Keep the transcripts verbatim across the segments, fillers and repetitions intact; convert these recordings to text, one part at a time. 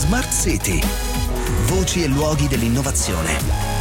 Smart City. Voci e luoghi dell'innovazione.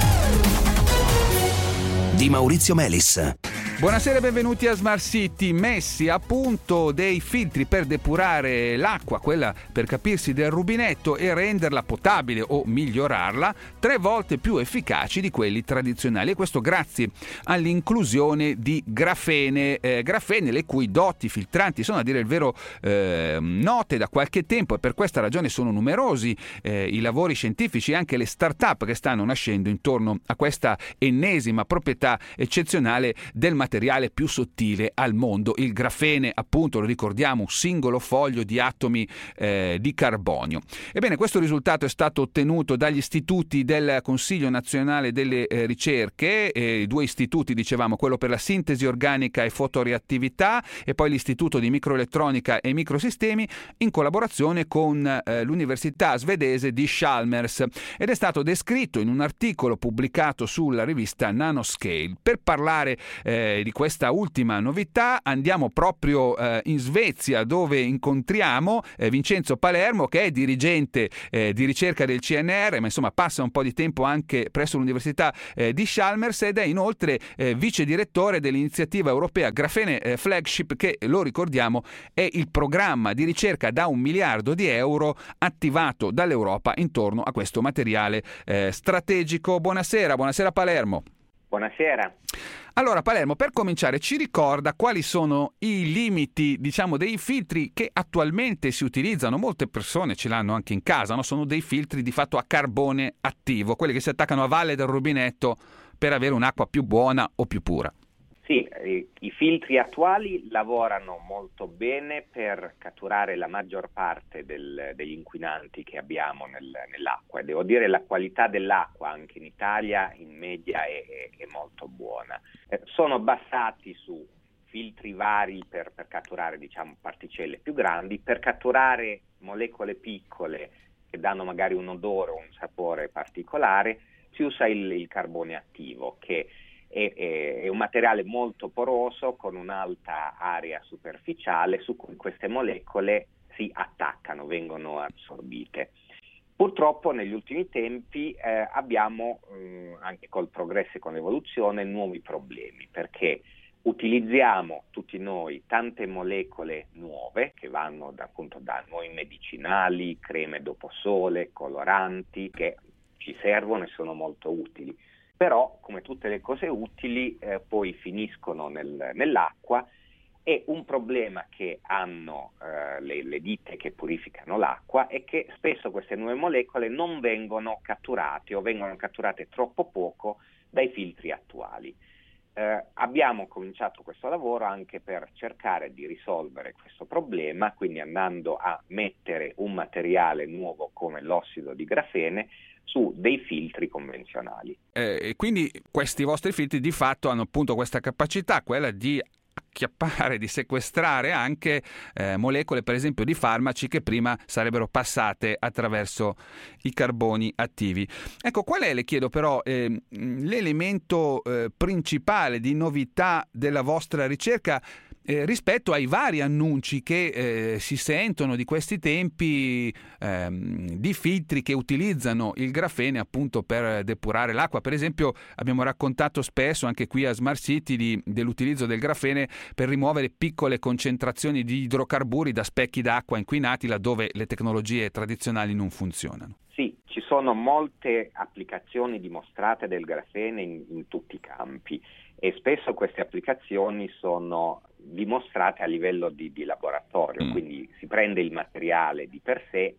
Di Maurizio Melis. Buonasera e benvenuti a Smart City. Messi a punto dei filtri per depurare l'acqua, quella per capirsi del rubinetto, e renderla potabile o migliorarla tre volte più efficaci di quelli tradizionali, e questo grazie all'inclusione di grafene, eh, grafene le cui doti filtranti sono, a dire il vero, eh, note da qualche tempo, e per questa ragione sono numerosi eh, i lavori scientifici e anche le start-up che stanno nascendo intorno a questa ennesima proprietà eccezionale del materiale materiale più sottile al mondo, il grafene, appunto, lo ricordiamo, un singolo foglio di atomi eh, di carbonio. Ebbene, questo risultato è stato ottenuto dagli istituti del Consiglio Nazionale delle eh, Ricerche, eh, due istituti, dicevamo, quello per la sintesi organica e fotoreattività e poi l'Istituto di Microelettronica e Microsistemi, in collaborazione con eh, l'Università svedese di Chalmers, ed è stato descritto in un articolo pubblicato sulla rivista Nanoscale. Per parlare eh, di questa ultima novità andiamo proprio eh, in Svezia, dove incontriamo eh, Vincenzo Palermo, che è dirigente eh, di ricerca del C N R, ma insomma passa un po' di tempo anche presso l'Università eh, di Chalmers, ed è inoltre eh, vice direttore dell'iniziativa europea Grafene eh, Flagship, che, lo ricordiamo, è il programma di ricerca da un miliardo di euro attivato dall'Europa intorno a questo materiale eh, strategico. Buonasera, buonasera Palermo. Buonasera. Allora Palermo, per cominciare, ci ricorda quali sono i limiti, diciamo, dei filtri che attualmente si utilizzano? Molte persone ce l'hanno anche in casa, no? Sono dei filtri di fatto a carbone attivo, quelli che si attaccano a valle del rubinetto per avere un'acqua più buona o più pura. Sì, i filtri attuali lavorano molto bene per catturare la maggior parte del, degli inquinanti che abbiamo nel, nell'acqua, e devo dire la qualità dell'acqua anche in Italia in media è, è, è molto buona. Eh, sono basati su filtri vari per, per catturare, diciamo, particelle più grandi, per catturare molecole piccole che danno magari un odore o un sapore particolare. Si usa il, il carbone attivo, che È, è un materiale molto poroso con un'alta area superficiale su cui queste molecole si attaccano, vengono assorbite. Purtroppo negli ultimi tempi eh, abbiamo, eh, anche col progresso e con l'evoluzione, nuovi problemi, perché utilizziamo tutti noi tante molecole nuove che vanno da, appunto, da nuovi medicinali, creme dopo sole, coloranti, che ci servono e sono molto utili. Però, come tutte le cose utili, eh, poi finiscono nel, nell'acqua, e un problema che hanno eh, le, le ditte che purificano l'acqua è che spesso queste nuove molecole non vengono catturate o vengono catturate troppo poco dai filtri attuali. Eh, abbiamo cominciato questo lavoro anche per cercare di risolvere questo problema, quindi andando a mettere un materiale nuovo come l'ossido di grafene su dei filtri convenzionali. Eh, e quindi questi vostri filtri di fatto hanno appunto questa capacità, quella di acchiappare, di sequestrare anche eh, molecole, per esempio, di farmaci che prima sarebbero passate attraverso i carboni attivi. Ecco, qual è, le chiedo però, eh, l'elemento eh, principale di novità della vostra ricerca Eh, rispetto ai vari annunci che eh, si sentono di questi tempi ehm, di filtri che utilizzano il grafene appunto per depurare l'acqua? Per esempio, abbiamo raccontato spesso anche qui a Smart City di, dell'utilizzo del grafene per rimuovere piccole concentrazioni di idrocarburi da specchi d'acqua inquinati laddove le tecnologie tradizionali non funzionano. Sì, ci sono molte applicazioni dimostrate del grafene in, in tutti i campi, e spesso queste applicazioni sono dimostrate a livello di, di laboratorio, mm. quindi si prende il materiale di per sé e,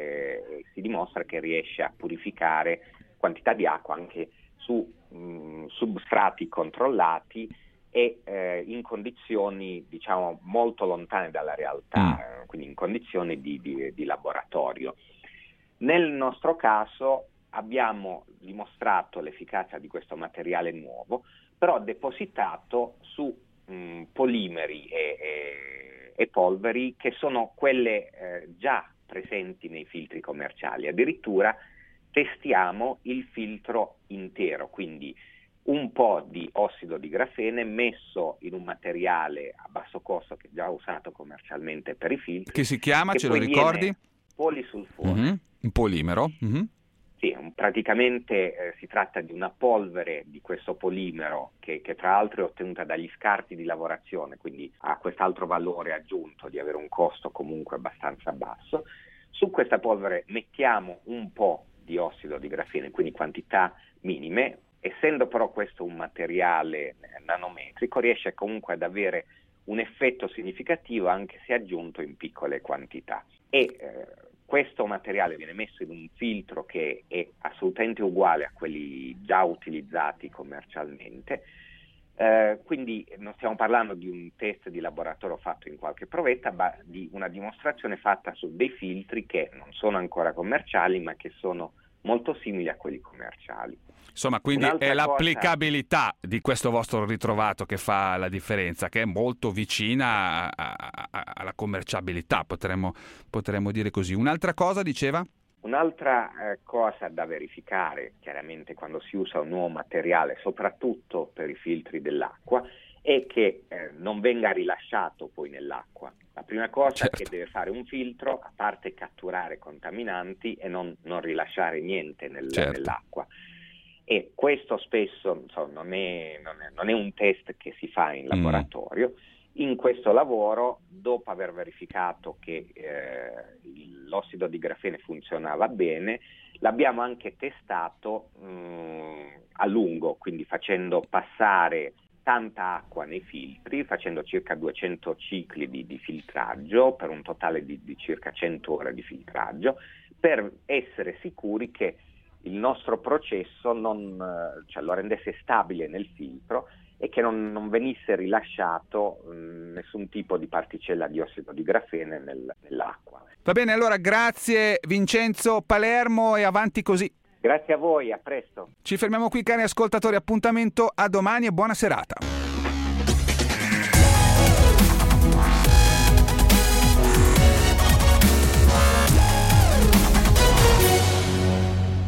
e si dimostra che riesce a purificare quantità di acqua anche su mh, substrati controllati e eh, in condizioni, diciamo, molto lontane dalla realtà, mm. eh, quindi in condizioni di, di, di laboratorio. Nel nostro caso abbiamo dimostrato l'efficacia di questo materiale nuovo, però depositato su mh, polimeri e, e, e polveri che sono quelle eh, già presenti nei filtri commerciali. Addirittura testiamo il filtro intero, quindi un po' di ossido di grafene messo in un materiale a basso costo che è già usato commercialmente per i filtri. Che si chiama, che ce lo ricordi? Polisulfone. Mm-hmm. Un polimero? Mm-hmm. Sì, praticamente eh, si tratta di una polvere di questo polimero che, che tra l'altro è ottenuta dagli scarti di lavorazione, quindi ha quest'altro valore aggiunto di avere un costo comunque abbastanza basso. Su questa polvere mettiamo un po' di ossido di grafene, quindi quantità minime. Essendo però questo un materiale nanometrico, riesce comunque ad avere un effetto significativo anche se aggiunto in piccole quantità. E eh, questo materiale viene messo in un filtro che è assolutamente uguale a quelli già utilizzati commercialmente, eh, quindi non stiamo parlando di un test di laboratorio fatto in qualche provetta, ma di una dimostrazione fatta su dei filtri che non sono ancora commerciali, ma che sono molto simili a quelli commerciali. Insomma, quindi Un'altra è cosa... l'applicabilità di questo vostro ritrovato che fa la differenza, che è molto vicina a, a, a, alla commerciabilità, potremmo, potremmo dire così. Un'altra cosa, diceva? Un'altra eh, cosa da verificare, chiaramente quando si usa un nuovo materiale, soprattutto per i filtri dell'acqua, è che eh, non venga rilasciato poi nell'acqua. La prima cosa certo. che deve fare un filtro, a parte catturare contaminanti e non, non rilasciare niente nel, certo. nell'acqua. E questo spesso insomma, non, è, non, è, non è un test che si fa in laboratorio. Mm. In questo lavoro, dopo aver verificato che eh, l'ossido di grafene funzionava bene, l'abbiamo anche testato mh, a lungo, quindi facendo passare tanta acqua nei filtri, facendo circa duecento cicli di, di filtraggio per un totale di, di circa cento ore di filtraggio, per essere sicuri che il nostro processo non, cioè, lo rendesse stabile nel filtro e che non, non venisse rilasciato mh, nessun tipo di particella di ossido di grafene nel, nell'acqua. Va bene, allora grazie Vincenzo Palermo e avanti così. Grazie a voi, a presto. Ci fermiamo qui cari ascoltatori, appuntamento a domani e buona serata.